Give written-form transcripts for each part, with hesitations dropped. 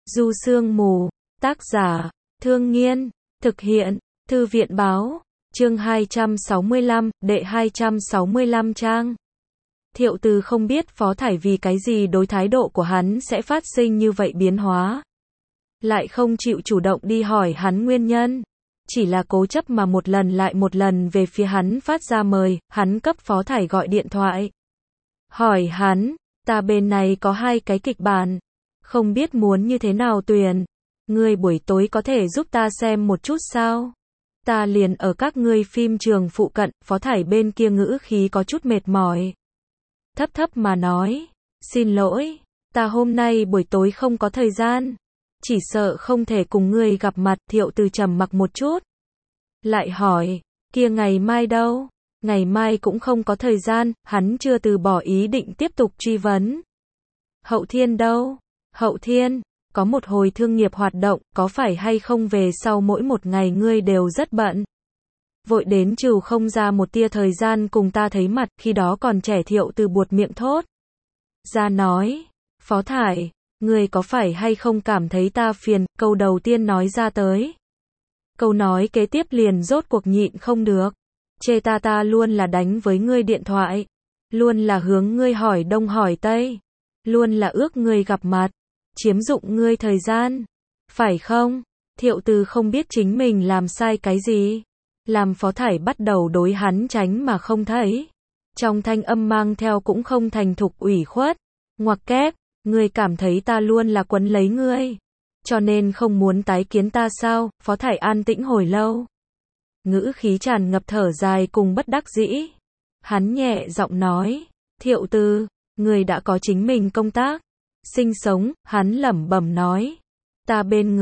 Du Sương Mù, tác giả, Thương Nghiên, thực hiện, Thư viện báo, chương 265, đệ 265 trang. Thiệu Từ không biết Phó Thải vì cái gì đối thái độ của hắn sẽ phát sinh như vậy biến hóa. Lại không chịu chủ động đi hỏi hắn nguyên nhân. Chỉ là cố chấp mà một lần lại một lần về phía hắn phát ra mời, hắn cấp Phó Thải gọi điện thoại. Hỏi hắn, ta bên này có 2 cái kịch bản. Không biết muốn như thế nào tuyển. Ngươi buổi tối có thể giúp ta xem một chút sao? Ta liền ở các ngươi phim trường phụ cận. Phó Thải bên kia ngữ khí có chút mệt mỏi. Thấp thấp mà nói, xin lỗi, ta hôm nay buổi tối không có thời gian. Chỉ sợ không thể cùng ngươi gặp mặt. Thiệu Từ trầm mặc một chút. Lại hỏi, kia ngày mai đâu? Ngày mai cũng không có thời gian. Hắn chưa từ bỏ ý định tiếp tục truy vấn. Hậu thiên đâu? Hậu thiên, có một hồi thương nghiệp hoạt động, có phải hay không về sau mỗi một ngày ngươi đều rất bận. Vội đến trừ không ra một tia thời gian cùng ta thấy mặt, khi đó còn trẻ. Thiệu Từ buột miệng thốt ra nói, Phó Thải, ngươi có phải hay không cảm thấy ta phiền, câu đầu tiên nói ra tới. Câu nói kế tiếp liền rốt cuộc nhịn không được. Chê ta luôn là đánh với ngươi điện thoại. Luôn là hướng ngươi hỏi đông hỏi tây. Luôn là ước ngươi gặp mặt. Chiếm dụng ngươi thời gian. Phải không? Thiệu Từ không biết chính mình làm sai cái gì. Làm Phó Thải bắt đầu đối hắn tránh mà không thấy. Trong thanh âm mang theo cũng không thành thục ủy khuất. Ngoặc kép, ngươi cảm thấy ta luôn là quấn lấy ngươi. Cho nên không muốn tái kiến ta sao? Phó Thải an tĩnh hồi lâu. Ngữ khí tràn ngập thở dài cùng bất đắc dĩ. Hắn nhẹ giọng nói, Thiệu Từ, ngươi đã có chính mình công tác. Sinh sống, hắn lẩm bẩm nói. Ta bên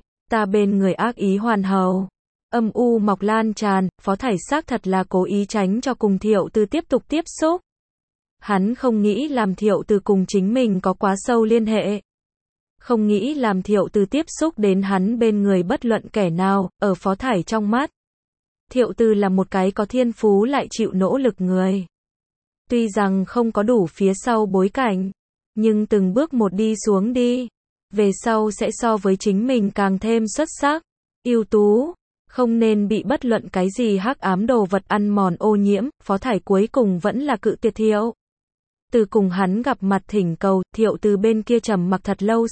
người ác ý hoàn hầu. Âm u mọc lan tràn, Phó Thải xác thật là cố ý tránh cho cùng Thiệu Từ tiếp tục tiếp xúc. Hắn không nghĩ làm Thiệu Từ cùng chính mình có quá sâu liên hệ. Không nghĩ làm Thiệu Từ tiếp xúc đến hắn bên người bất luận kẻ nào, ở Phó Thải trong mắt. Thiệu Từ là một cái có thiên phú lại chịu nỗ lực người. Tuy rằng không có đủ phía sau bối cảnh, nhưng từng bước một đi xuống đi, về sau sẽ so với chính mình càng thêm xuất sắc, ưu tú, không nên bị bất luận cái gì hắc ám đồ vật ăn mòn ô nhiễm. Phó Thải cuối cùng vẫn là cự tuyệt Thiệu Từ cùng hắn gặp mặt thỉnh cầu. Thiệu Từ bên kia trầm mặc thật lâu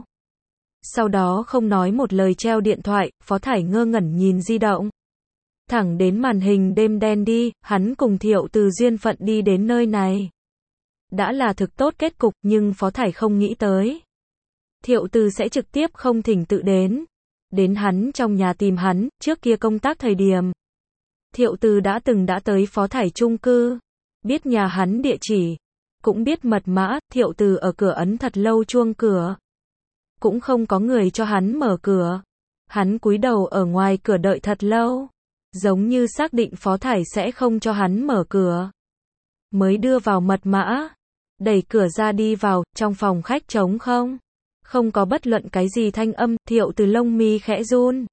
sau đó không nói một lời treo điện thoại. Phó Thải ngơ ngẩn nhìn di động. Thẳng đến màn hình đêm đen đi, hắn cùng Thiệu Từ duyên phận đi đến nơi này. Đã là thực tốt kết cục, nhưng Phó Thải không nghĩ tới. Thiệu Từ sẽ trực tiếp không thỉnh tự đến hắn trong nhà tìm hắn. Trước kia công tác thời điểm, Thiệu Từ đã tới Phó Thải chung cư, biết nhà hắn địa chỉ, cũng biết mật mã. Thiệu Từ ở cửa ấn thật lâu chuông cửa, cũng không có người cho hắn mở cửa. Hắn cúi đầu ở ngoài cửa đợi thật lâu, giống như xác định Phó Thải sẽ không cho hắn mở cửa. Mới đưa vào mật mã, đẩy cửa ra đi vào. Trong phòng khách trống không có bất luận cái gì thanh âm. Thiệu Từ lông mi khẽ run,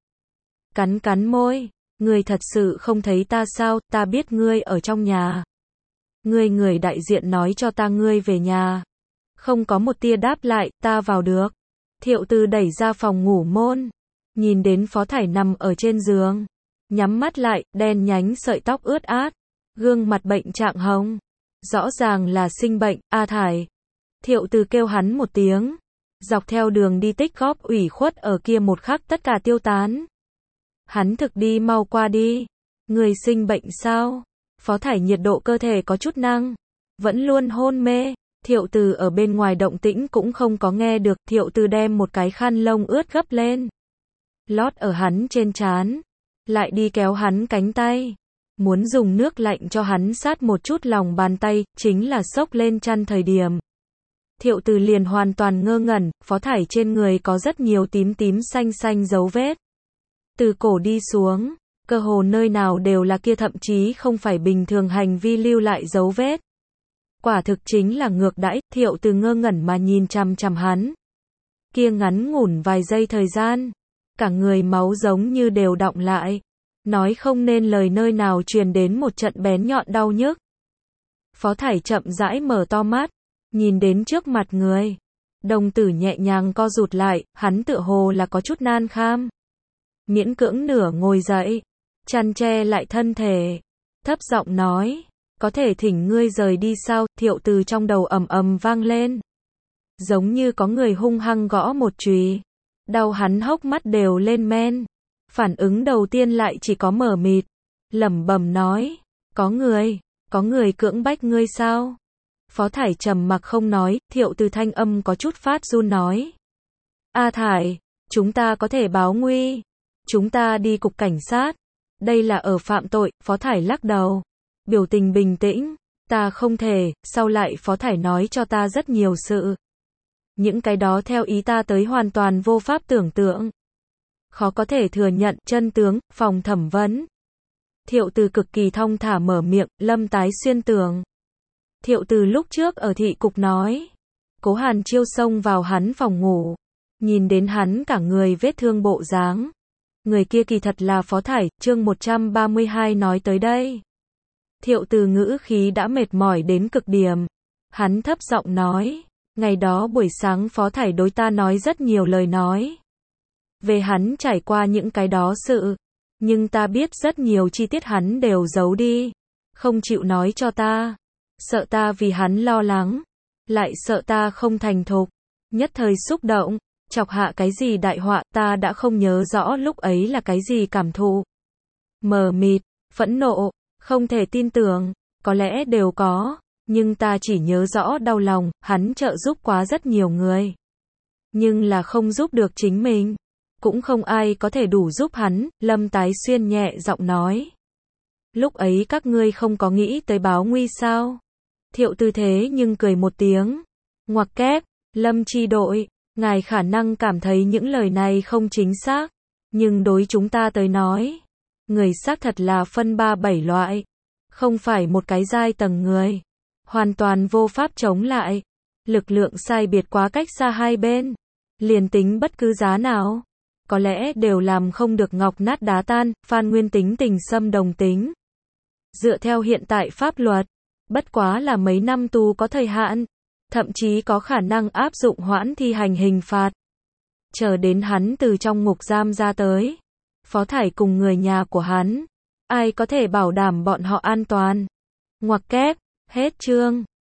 cắn môi, ngươi thật sự không thấy ta sao? Ta biết ngươi ở trong nhà. Người đại diện nói cho ta ngươi về nhà. Không có một tia đáp lại. Ta vào được. Thiệu Từ đẩy ra phòng ngủ môn, nhìn đến Phó Thải nằm ở trên giường, nhắm mắt lại, đen nhánh sợi tóc ướt át, gương mặt bệnh trạng hồng, rõ ràng là sinh bệnh. A Thải. Thiệu Từ kêu hắn một tiếng, dọc theo đường đi tích góp ủy khuất ở kia một khắc tất cả tiêu tán. Hắn thực đi mau qua đi. Người sinh bệnh sao? Phó Thải nhiệt độ cơ thể có chút nặng, vẫn luôn hôn mê. Thiệu Từ ở bên ngoài động tĩnh cũng không có nghe được. Thiệu Từ đem một cái khăn lông ướt gấp lên, lót ở hắn trên trán, lại đi kéo hắn cánh tay, muốn dùng nước lạnh cho hắn sát một chút lòng bàn tay. Chính là xốc lên chăn thời điểm, Thiệu Từ liền hoàn toàn ngơ ngẩn. Phó Thải trên người có rất nhiều tím xanh dấu vết, từ cổ đi xuống, cơ hồ nơi nào đều là kia, thậm chí không phải bình thường hành vi lưu lại dấu vết. Quả thực chính là ngược đãi. Thiệu Từ ngơ ngẩn mà nhìn chằm chằm hắn. Kia ngắn ngủn vài giây thời gian, cả người máu giống như đều đọng lại, nói không nên lời, nơi nào truyền đến một trận bén nhọn đau nhức. Phó Thải chậm rãi mở to mắt, nhìn đến trước mặt người, Đồng tử nhẹ nhàng co rụt lại, hắn tựa hồ là có chút nan kham. Miễn cưỡng nửa ngồi dậy, chăn che lại thân thể, thấp giọng nói, có thể thỉnh ngươi rời đi sao? Thiệu Từ trong đầu ầm ầm vang lên, giống như có người hung hăng gõ một chùy, đau hắn hốc mắt đều lên men. Phản ứng đầu tiên lại chỉ có mờ mịt, lẩm bẩm nói, có người cưỡng bách ngươi sao? Phó Thải trầm mặc không nói, Thiệu Từ thanh âm có chút phát run nói, A Thải, chúng ta có thể báo nguy, chúng ta đi cục cảnh sát, đây là ở phạm tội. Phó Thải lắc đầu, biểu tình bình tĩnh, ta không thể. Sau lại Phó Thải nói cho ta rất nhiều sự, những cái đó theo ý ta tới hoàn toàn vô pháp tưởng tượng, khó có thể thừa nhận. Chân tướng, phòng thẩm vấn. Thiệu Từ cực kỳ thong thả mở miệng, Lâm Tái Xuyên tưởng. Thiệu Từ lúc trước ở thị cục nói, Cố Hàn Chiêu xông vào hắn phòng ngủ, nhìn đến hắn cả người vết thương bộ dáng. Người kia kỳ thật là Phó Thải. Chương 132 nói tới đây. Thiệu Từ ngữ khí đã mệt mỏi đến cực điểm. Hắn thấp giọng nói, ngày đó buổi sáng Phó Thải đối ta nói rất nhiều lời nói về hắn trải qua những cái đó sự, nhưng ta biết rất nhiều chi tiết hắn đều giấu đi, không chịu nói cho ta, sợ ta vì hắn lo lắng, lại sợ ta không thành thục, nhất thời xúc động, chọc hạ cái gì đại họa. Ta đã không nhớ rõ lúc ấy là cái gì cảm thụ. Mờ mịt, phẫn nộ, không thể tin tưởng, có lẽ đều có, nhưng ta chỉ nhớ rõ đau lòng. Hắn trợ giúp quá rất nhiều người, nhưng là không giúp được chính mình, cũng không ai có thể đủ giúp hắn. Lâm Tái Xuyên nhẹ giọng nói, lúc ấy các ngươi không có nghĩ tới báo nguy sao? Thiệu Từ thế nhưng cười một tiếng, ngoặc kép, Lâm chi đội, ngài khả năng cảm thấy những lời này không chính xác, nhưng đối chúng ta tới nói, người xác thật là phân 3-7 loại, không phải một cái giai tầng người, hoàn toàn vô pháp chống lại, lực lượng sai biệt quá cách xa hai bên, liền tính bất cứ giá nào, có lẽ đều làm không được ngọc nát đá tan. Phan Nguyên tính tình xâm đồng tính, dựa theo hiện tại pháp luật, bất quá là mấy năm tù có thời hạn, thậm chí có khả năng áp dụng hoãn thi hành hình phạt. Chờ đến hắn từ trong ngục giam ra tới, Phó Thải cùng người nhà của hắn, ai có thể bảo đảm bọn họ an toàn? Ngoặc kép, hết chương.